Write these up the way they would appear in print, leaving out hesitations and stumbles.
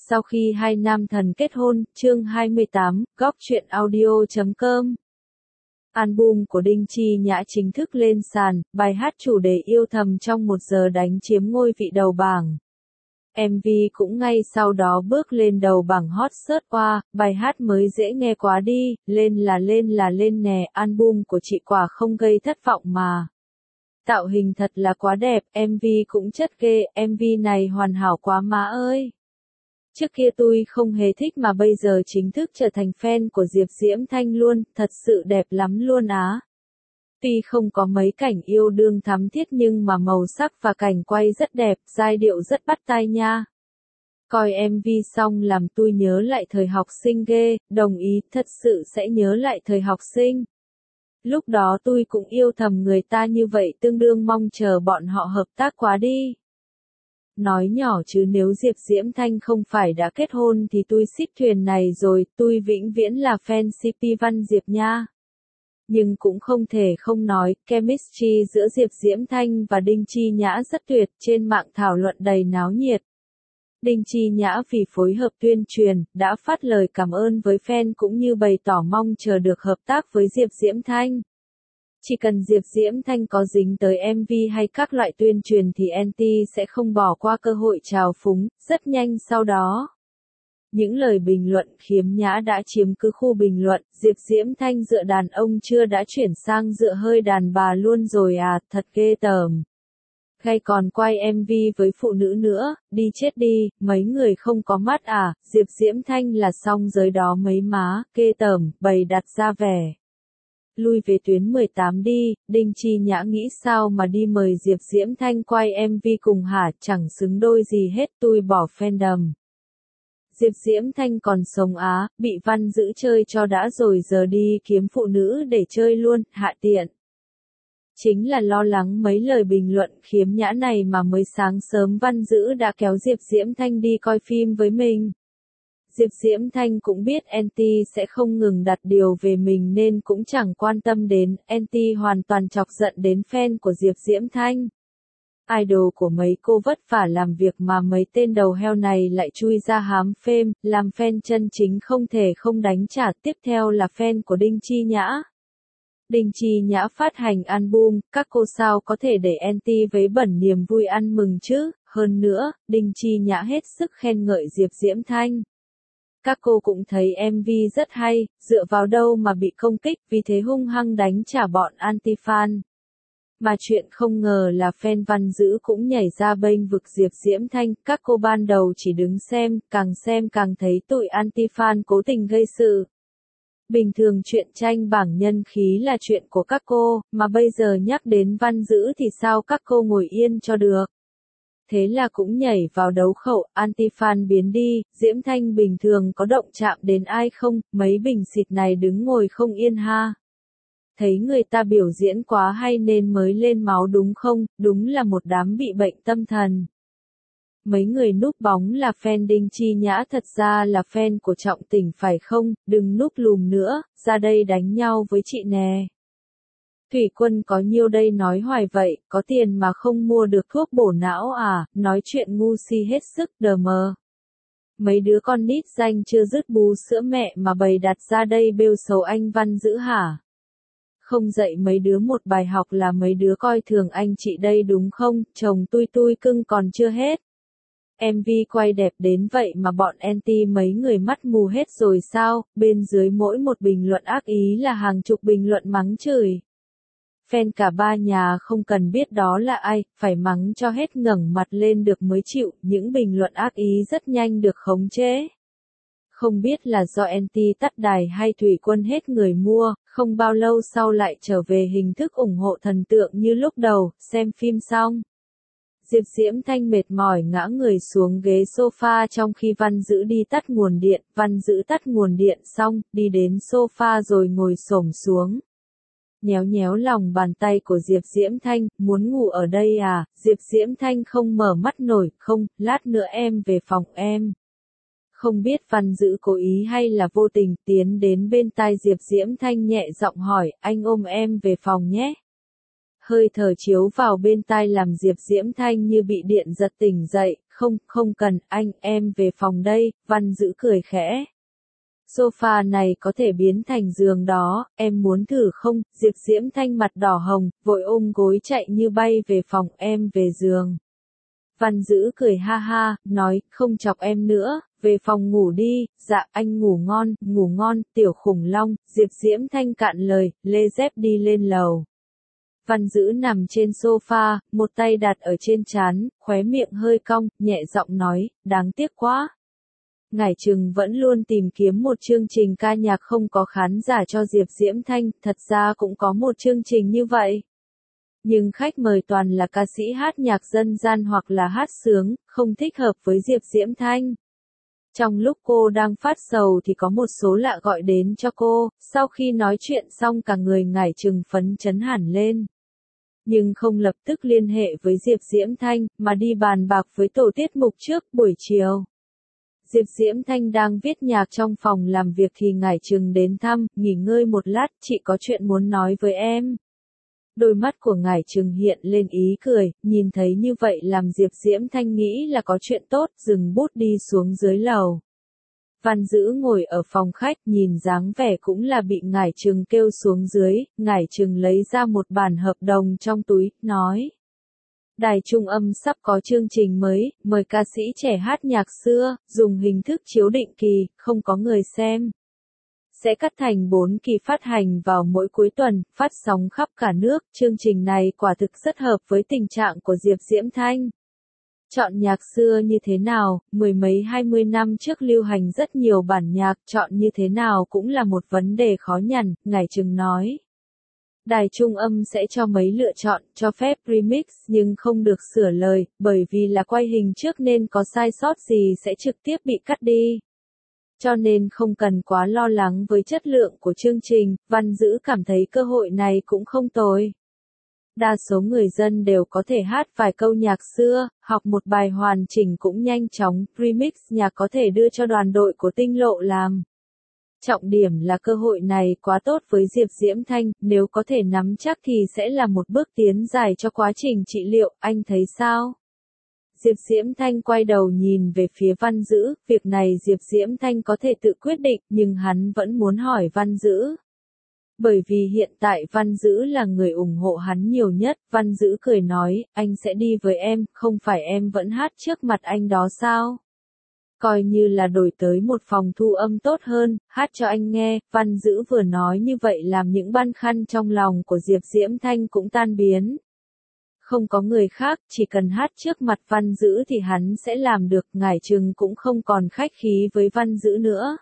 Sau khi hai nam thần kết hôn, chương 28, góc truyện audio.com. Album của Đinh Chi Nhã chính thức lên sàn, bài hát chủ đề Yêu Thầm trong 1 giờ đánh chiếm ngôi vị đầu bảng. MV cũng ngay sau đó bước lên đầu bảng hot search qua, bài hát mới dễ nghe quá đi, lên là lên nè, album của chị quả không gây thất vọng mà. Tạo hình thật là quá đẹp, MV cũng chất ghê, MV này hoàn hảo quá má ơi. Trước kia tôi không hề thích mà bây giờ chính thức trở thành fan của Diệp Diễm Thanh luôn, thật sự đẹp lắm luôn á. Tuy không có mấy cảnh yêu đương thắm thiết nhưng mà màu sắc và cảnh quay rất đẹp, giai điệu rất bắt tai nha. Coi MV xong làm tôi nhớ lại thời học sinh ghê, đồng ý, thật sự sẽ nhớ lại thời học sinh. Lúc đó tôi cũng yêu thầm người ta như vậy, tương đương mong chờ bọn họ hợp tác quá đi. Nói nhỏ chứ nếu Diệp Diễm Thanh không phải đã kết hôn thì tôi xích thuyền này rồi, tôi vĩnh viễn là fan CP Văn Diệp nha. Nhưng cũng không thể không nói, chemistry giữa Diệp Diễm Thanh và Đinh Chi Nhã rất tuyệt, trên mạng thảo luận đầy náo nhiệt. Đinh Chi Nhã vì phối hợp tuyên truyền, đã phát lời cảm ơn với fan cũng như bày tỏ mong chờ được hợp tác với Diệp Diễm Thanh. Chỉ cần Diệp Diễm Thanh có dính tới MV hay các loại tuyên truyền thì Anti sẽ không bỏ qua cơ hội trào phúng, rất nhanh sau đó. Những lời bình luận khiếm nhã đã chiếm cứ khu bình luận, Diệp Diễm Thanh dựa đàn ông chưa đã chuyển sang dựa hơi đàn bà luôn rồi à, thật ghê tởm. Hay còn quay MV với phụ nữ nữa, đi chết đi, mấy người không có mắt à, Diệp Diễm Thanh là song giới đó mấy má, ghê tởm, bày đặt ra vẻ. Lui về tuyến 18 đi, Đinh Chi Nhã nghĩ sao mà đi mời Diệp Diễm Thanh quay MV cùng hả, chẳng xứng đôi gì hết, tôi bỏ fandom. Diệp Diễm Thanh còn sống á, bị Văn giữ chơi cho đã rồi giờ đi kiếm phụ nữ để chơi luôn, hạ tiện. Chính là lo lắng mấy lời bình luận khiếm nhã này mà mới sáng sớm Văn Dữ đã kéo Diệp Diễm Thanh đi coi phim với mình. Diệp Diễm Thanh cũng biết Anti sẽ không ngừng đặt điều về mình nên cũng chẳng quan tâm đến, Anti hoàn toàn chọc giận đến fan của Diệp Diễm Thanh. Idol của mấy cô vất vả làm việc mà mấy tên đầu heo này lại chui ra hám phêm, làm fan chân chính không thể không đánh trả. Tiếp theo là fan của Đinh Chi Nhã. Đinh Chi Nhã phát hành album, các cô sao có thể để Anti vấy bẩn niềm vui ăn mừng chứ, hơn nữa, Đinh Chi Nhã hết sức khen ngợi Diệp Diễm Thanh. Các cô cũng thấy MV rất hay, dựa vào đâu mà bị công kích, vì thế hung hăng đánh trả bọn anti-fan. Mà chuyện không ngờ là fan Văn Dữ cũng nhảy ra bênh vực Diệp Diễm Thanh, các cô ban đầu chỉ đứng xem càng thấy tụi anti-fan cố tình gây sự. Bình thường chuyện tranh bảng nhân khí là chuyện của các cô, mà bây giờ nhắc đến Văn Dữ thì sao các cô ngồi yên cho được. Thế là cũng nhảy vào đấu khẩu, anti-fan biến đi, Diễm Thanh bình thường có động chạm đến ai không, mấy bình xịt này đứng ngồi không yên ha. Thấy người ta biểu diễn quá hay nên mới lên máu đúng không, đúng là một đám bị bệnh tâm thần. Mấy người núp bóng là fan Đinh Chi Nhã thật ra là fan của Trọng Tỉnh phải không, đừng núp lùm nữa, ra đây đánh nhau với chị nè. Thủy Quân có nhiêu đây nói hoài vậy, có tiền mà không mua được thuốc bổ não à, nói chuyện ngu si hết sức đờ mờ. Mấy đứa con nít danh chưa dứt bú sữa mẹ mà bày đặt ra đây bêu xấu anh Văn Dữ hả? Không dạy mấy đứa một bài học là mấy đứa coi thường anh chị đây đúng không, chồng tôi cưng còn chưa hết. MV quay đẹp đến vậy mà bọn anti mấy người mắt mù hết rồi sao, bên dưới mỗi một bình luận ác ý là hàng chục bình luận mắng chửi. Fan cả ba nhà không cần biết đó là ai, phải mắng cho hết ngẩng mặt lên được mới chịu, những bình luận ác ý rất nhanh được khống chế. Không biết là do anti tắt đài hay Thủy Quân hết người mua, không bao lâu sau lại trở về hình thức ủng hộ thần tượng như lúc đầu, xem phim xong. Diệp Diễm Thanh mệt mỏi ngã người xuống ghế sofa trong khi Văn Dữ đi tắt nguồn điện, Văn Dữ tắt nguồn điện xong, đi đến sofa rồi ngồi xổm xuống. Nhéo nhéo lòng bàn tay của Diệp Diễm Thanh, muốn ngủ ở đây à, Diệp Diễm Thanh không mở mắt nổi, không, lát nữa em về phòng em. Không biết Văn Dữ cố ý hay là vô tình tiến đến bên tai Diệp Diễm Thanh nhẹ giọng hỏi, anh ôm em về phòng nhé. hơi thở chiếu vào bên tai làm Diệp Diễm Thanh như bị điện giật tỉnh dậy, không cần, em về phòng đây, Văn Dữ cười khẽ. Sofa này có thể biến thành giường đó, em muốn thử không? Diệp Diễm Thanh mặt đỏ hồng, vội ôm gối chạy như bay về phòng, em về giường. Văn Dữ cười ha ha, nói, không chọc em nữa, về phòng ngủ đi, dạ anh ngủ ngon, tiểu khủng long, Diệp Diễm Thanh cạn lời, lê dép đi lên lầu. Văn Dữ nằm trên sofa, một tay đặt ở trên trán, khóe miệng hơi cong, nhẹ giọng nói, đáng tiếc quá. Ngải Trừng vẫn luôn tìm kiếm một chương trình ca nhạc không có khán giả cho Diệp Diễm Thanh, thật ra cũng có một chương trình như vậy. Nhưng khách mời toàn là ca sĩ hát nhạc dân gian hoặc là hát sướng, không thích hợp với Diệp Diễm Thanh. Trong lúc cô đang phát sầu thì có một số lạ gọi đến cho cô, sau khi nói chuyện xong cả người Ngải Trừng phấn chấn hẳn lên. Nhưng không lập tức liên hệ với Diệp Diễm Thanh, mà đi bàn bạc với tổ tiết mục trước buổi chiều. Diệp Diễm Thanh đang viết nhạc trong phòng làm việc thì Ngải Trừng đến thăm, nghỉ ngơi một lát, chị có chuyện muốn nói với em. Đôi mắt của Ngải Trừng hiện lên ý cười, nhìn thấy như vậy làm Diệp Diễm Thanh nghĩ là có chuyện tốt, dừng bút đi xuống dưới lầu. Văn Dữ ngồi ở phòng khách, nhìn dáng vẻ cũng là bị Ngải Trừng kêu xuống dưới, Ngải Trừng lấy ra một bản hợp đồng trong túi, nói. Đài Trung Âm sắp có chương trình mới, mời ca sĩ trẻ hát nhạc xưa, dùng hình thức chiếu định kỳ, không có người xem. Sẽ cắt thành 4 kỳ phát hành vào mỗi cuối tuần, phát sóng khắp cả nước, chương trình này quả thực rất hợp với tình trạng của Diệp Diễm Thanh. Chọn nhạc xưa như thế nào, mười mấy 20 năm trước lưu hành rất nhiều bản nhạc, chọn như thế nào cũng là một vấn đề khó nhằn, Ngải Trừng nói. Đài Trung Âm sẽ cho mấy lựa chọn, cho phép remix nhưng không được sửa lời, bởi vì là quay hình trước nên có sai sót gì sẽ trực tiếp bị cắt đi. Cho nên không cần quá lo lắng với chất lượng của chương trình, Văn Dữ cảm thấy cơ hội này cũng không tồi. Đa số người dân đều có thể hát vài câu nhạc xưa, học một bài hoàn chỉnh cũng nhanh chóng, remix nhạc có thể đưa cho đoàn đội của Tinh Lộ làm. Trọng điểm là cơ hội này quá tốt với Diệp Diễm Thanh, nếu có thể nắm chắc thì sẽ là một bước tiến dài cho quá trình trị liệu, anh thấy sao? Diệp Diễm Thanh quay đầu nhìn về phía Văn Dữ, việc này Diệp Diễm Thanh có thể tự quyết định, nhưng hắn vẫn muốn hỏi Văn Dữ. Bởi vì hiện tại Văn Dữ là người ủng hộ hắn nhiều nhất, Văn Dữ cười nói, anh sẽ đi với em, không phải em vẫn hát trước mặt anh đó sao? Coi như là đổi tới một phòng thu âm tốt hơn, hát cho anh nghe, Văn Dữ vừa nói như vậy làm những băn khoăn trong lòng của Diệp Diễm Thanh cũng tan biến. Không có người khác, chỉ cần hát trước mặt Văn Dữ thì hắn sẽ làm được, Ngải Trừng cũng không còn khách khí với Văn Dữ nữa.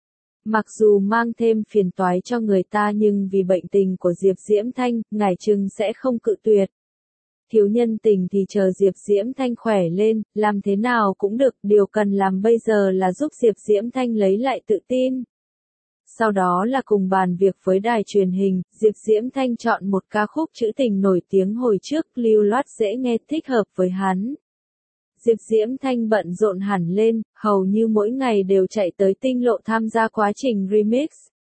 Mặc dù mang thêm phiền toái cho người ta nhưng vì bệnh tình của Diệp Diễm Thanh, Ngải Trừng sẽ không cự tuyệt. Thiếu nhân tình thì chờ Diệp Diễm Thanh khỏe lên, làm thế nào cũng được, điều cần làm bây giờ là giúp Diệp Diễm Thanh lấy lại tự tin. Sau đó là cùng bàn việc với đài truyền hình, Diệp Diễm Thanh chọn một ca khúc trữ tình nổi tiếng hồi trước, lưu loát dễ nghe thích hợp với hắn. Diệp Diễm Thanh bận rộn hẳn lên, hầu như mỗi ngày đều chạy tới Tinh Lộ tham gia quá trình remix.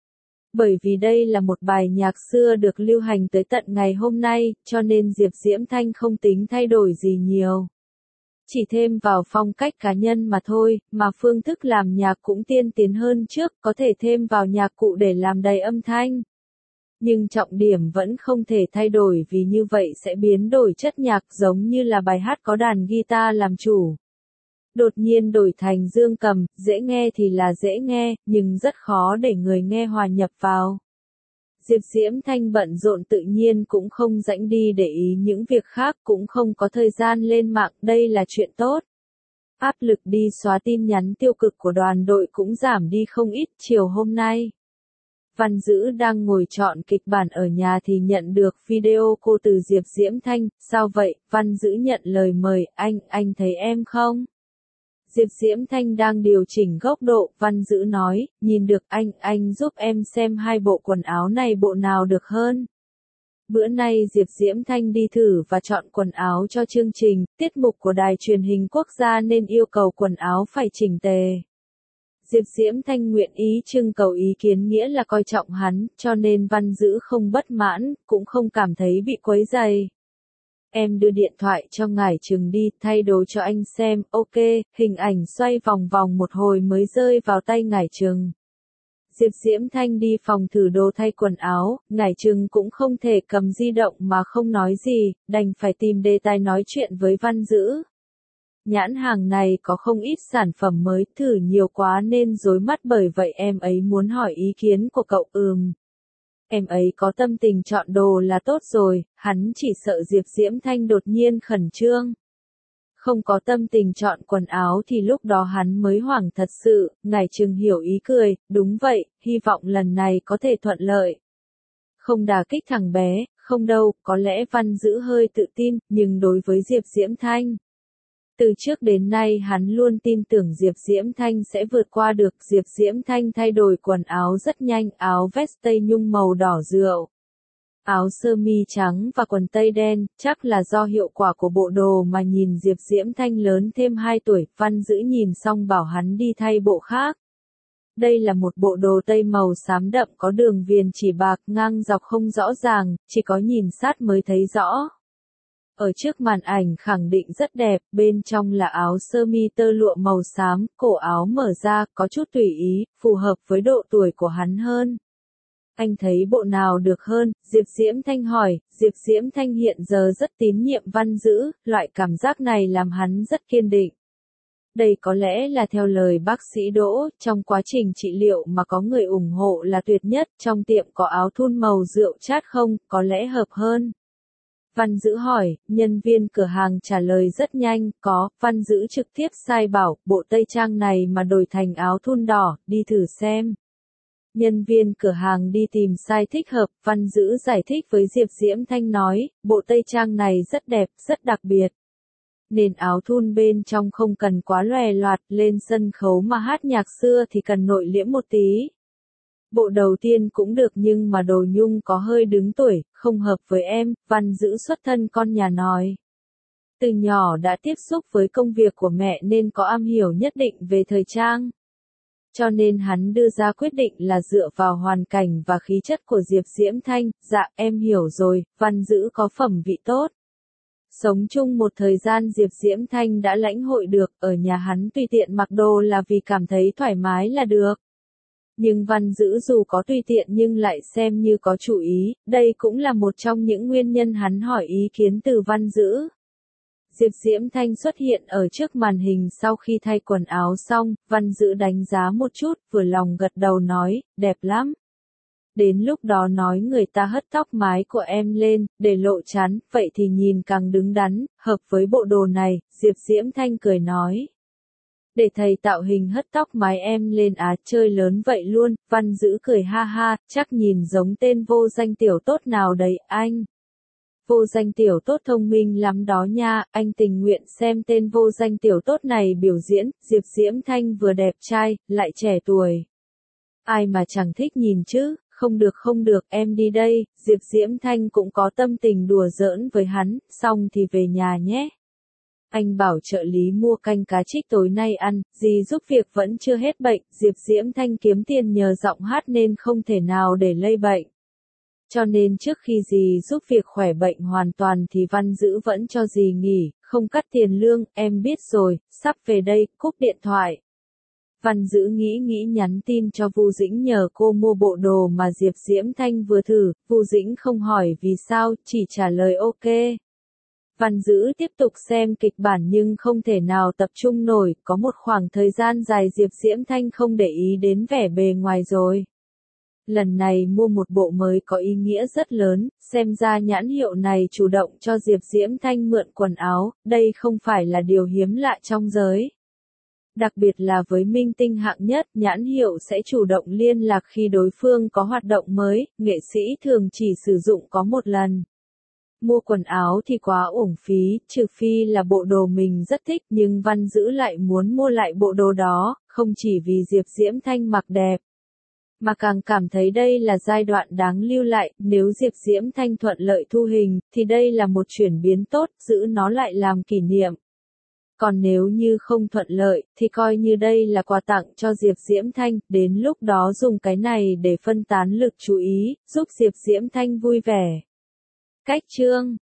Bởi vì đây là một bài nhạc xưa được lưu hành tới tận ngày hôm nay, cho nên Diệp Diễm Thanh không tính thay đổi gì nhiều. Chỉ thêm vào phong cách cá nhân mà thôi, mà phương thức làm nhạc cũng tiên tiến hơn trước, có thể thêm vào nhạc cụ để làm đầy âm thanh. Nhưng trọng điểm vẫn không thể thay đổi vì như vậy sẽ biến đổi chất nhạc giống như là bài hát có đàn guitar làm chủ. Đột nhiên đổi thành dương cầm, dễ nghe thì là dễ nghe, nhưng rất khó để người nghe hòa nhập vào. Diệp Diễm Thanh bận rộn tự nhiên cũng không rảnh đi để ý những việc khác, cũng không có thời gian lên mạng, đây là chuyện tốt. Áp lực đi xóa tin nhắn tiêu cực của đoàn đội cũng giảm đi không ít chiều hôm nay. Văn Dữ đang ngồi chọn kịch bản ở nhà thì nhận được video cô từ Diệp Diễm Thanh, sao vậy? Văn Dữ nhận lời mời, anh thấy em không? Diệp Diễm Thanh đang điều chỉnh góc độ, Văn Dữ nói, nhìn được anh giúp em xem hai bộ quần áo này bộ nào được hơn. Bữa nay Diệp Diễm Thanh đi thử và chọn quần áo cho chương trình, tiết mục của đài truyền hình quốc gia nên yêu cầu quần áo phải chỉnh tề. Diệp Diễm Thanh nguyện ý trưng cầu ý kiến nghĩa là coi trọng hắn, cho nên Văn Dữ không bất mãn, cũng không cảm thấy bị quấy rầy. Em đưa điện thoại cho ngải Trừng đi, thay đồ cho anh xem, ok, hình ảnh xoay vòng vòng một hồi mới rơi vào tay ngải Trừng. Diệp Diễm Thanh đi phòng thử đồ thay quần áo, ngải Trừng cũng không thể cầm di động mà không nói gì, đành phải tìm đề tài nói chuyện với Văn Dữ. Nhãn hàng này có không ít sản phẩm mới, thử nhiều quá nên rối mắt bởi vậy em ấy muốn hỏi ý kiến của cậu. Em ấy có tâm tình chọn đồ là tốt rồi, hắn chỉ sợ Diệp Diễm Thanh đột nhiên khẩn trương. Không có tâm tình chọn quần áo thì lúc đó hắn mới hoảng thật sự, ngải Trừng hiểu ý cười, đúng vậy, hy vọng lần này có thể thuận lợi. Không đả kích thằng bé, không đâu, có lẽ Văn Dữ hơi tự tin, nhưng đối với Diệp Diễm Thanh. Từ trước đến nay hắn luôn tin tưởng Diệp Diễm Thanh sẽ vượt qua được. Diệp Diễm Thanh thay đổi quần áo rất nhanh, áo vest tây nhung màu đỏ rượu, áo sơ mi trắng và quần tây đen, chắc là do hiệu quả của bộ đồ mà nhìn Diệp Diễm Thanh lớn thêm 2 tuổi. Văn Dữ nhìn xong bảo hắn đi thay bộ khác. Đây là một bộ đồ tây màu xám đậm có đường viền chỉ bạc, ngang dọc không rõ ràng, chỉ có nhìn sát mới thấy rõ. Ở trước màn ảnh khẳng định rất đẹp, bên trong là áo sơ mi tơ lụa màu xám, cổ áo mở ra, có chút tùy ý, phù hợp với độ tuổi của hắn hơn. Anh thấy bộ nào được hơn? Diệp Diễm Thanh hỏi. Diệp Diễm Thanh hiện giờ rất tín nhiệm Văn Dữ, loại cảm giác này làm hắn rất kiên định. Đây có lẽ là theo lời bác sĩ Đỗ, trong quá trình trị liệu mà có người ủng hộ là tuyệt nhất, trong tiệm có áo thun màu rượu chát không, có lẽ hợp hơn. Văn Dữ hỏi, nhân viên cửa hàng trả lời rất nhanh, có. Văn Dữ trực tiếp sai bảo, bộ tây trang này mà đổi thành áo thun đỏ, đi thử xem. Nhân viên cửa hàng đi tìm size thích hợp, Văn Dữ giải thích với Diệp Diễm Thanh nói, bộ tây trang này rất đẹp, rất đặc biệt. Nên áo thun bên trong không cần quá lòe loạt, lên sân khấu mà hát nhạc xưa thì cần nội liễm một tí. Bộ đầu tiên cũng được nhưng mà đồ nhung có hơi đứng tuổi, không hợp với em. Văn Dữ xuất thân con nhà nói. Từ nhỏ đã tiếp xúc với công việc của mẹ nên có am hiểu nhất định về thời trang. Cho nên hắn đưa ra quyết định là dựa vào hoàn cảnh và khí chất của Diệp Diễm Thanh. Dạ em hiểu rồi, Văn Dữ có phẩm vị tốt. Sống chung một thời gian Diệp Diễm Thanh đã lãnh hội được, ở nhà hắn tùy tiện mặc đồ là vì cảm thấy thoải mái là được. Nhưng Văn Dữ dù có tùy tiện nhưng lại xem như có chủ ý, đây cũng là một trong những nguyên nhân hắn hỏi ý kiến từ Văn Dữ. Diệp Diễm Thanh xuất hiện ở trước màn hình sau khi thay quần áo xong, Văn Dữ đánh giá một chút, vừa lòng gật đầu nói, đẹp lắm. Đến lúc đó nói người ta hất tóc mái của em lên, để lộ trán, vậy thì nhìn càng đứng đắn, hợp với bộ đồ này. Diệp Diễm Thanh cười nói. Để thầy tạo hình hất tóc mái em lên chơi lớn vậy luôn. Văn Dữ cười ha ha, chắc nhìn giống tên vô danh tiểu tốt nào đấy anh. Vô danh tiểu tốt thông minh lắm đó nha, anh tình nguyện xem tên vô danh tiểu tốt này biểu diễn. Diệp Diễm Thanh vừa đẹp trai, lại trẻ tuổi. Ai mà chẳng thích nhìn chứ, không được, em đi đây. Diệp Diễm Thanh cũng có tâm tình đùa giỡn với hắn, xong thì về nhà nhé. Anh bảo trợ lý mua canh cá trích tối nay ăn, dì giúp việc vẫn chưa hết bệnh. Diệp Diễm Thanh kiếm tiền nhờ giọng hát nên không thể nào để lây bệnh. Cho nên trước khi dì giúp việc khỏe bệnh hoàn toàn thì Văn Dữ vẫn cho dì nghỉ, không cắt tiền lương. Em biết rồi, sắp về đây, cúp điện thoại. Văn Dữ nghĩ nhắn tin cho Vu Dĩnh nhờ cô mua bộ đồ mà Diệp Diễm Thanh vừa thử. Vu Dĩnh không hỏi vì sao, chỉ trả lời ok. Văn Dữ tiếp tục xem kịch bản nhưng không thể nào tập trung nổi, có một khoảng thời gian dài Diệp Diễm Thanh không để ý đến vẻ bề ngoài rồi. Lần này mua một bộ mới có ý nghĩa rất lớn, xem ra nhãn hiệu này chủ động cho Diệp Diễm Thanh mượn quần áo, đây không phải là điều hiếm lạ trong giới. Đặc biệt là với minh tinh hạng nhất, nhãn hiệu sẽ chủ động liên lạc khi đối phương có hoạt động mới, nghệ sĩ thường chỉ sử dụng có một lần. Mua quần áo thì quá uổng phí, trừ phi là bộ đồ mình rất thích, nhưng Văn Dữ lại muốn mua lại bộ đồ đó, không chỉ vì Diệp Diễm Thanh mặc đẹp, mà càng cảm thấy đây là giai đoạn đáng lưu lại. Nếu Diệp Diễm Thanh thuận lợi thu hình, thì đây là một chuyển biến tốt, giữ nó lại làm kỷ niệm. Còn nếu như không thuận lợi, thì coi như đây là quà tặng cho Diệp Diễm Thanh, đến lúc đó dùng cái này để phân tán lực chú ý, giúp Diệp Diễm Thanh vui vẻ. Cách chương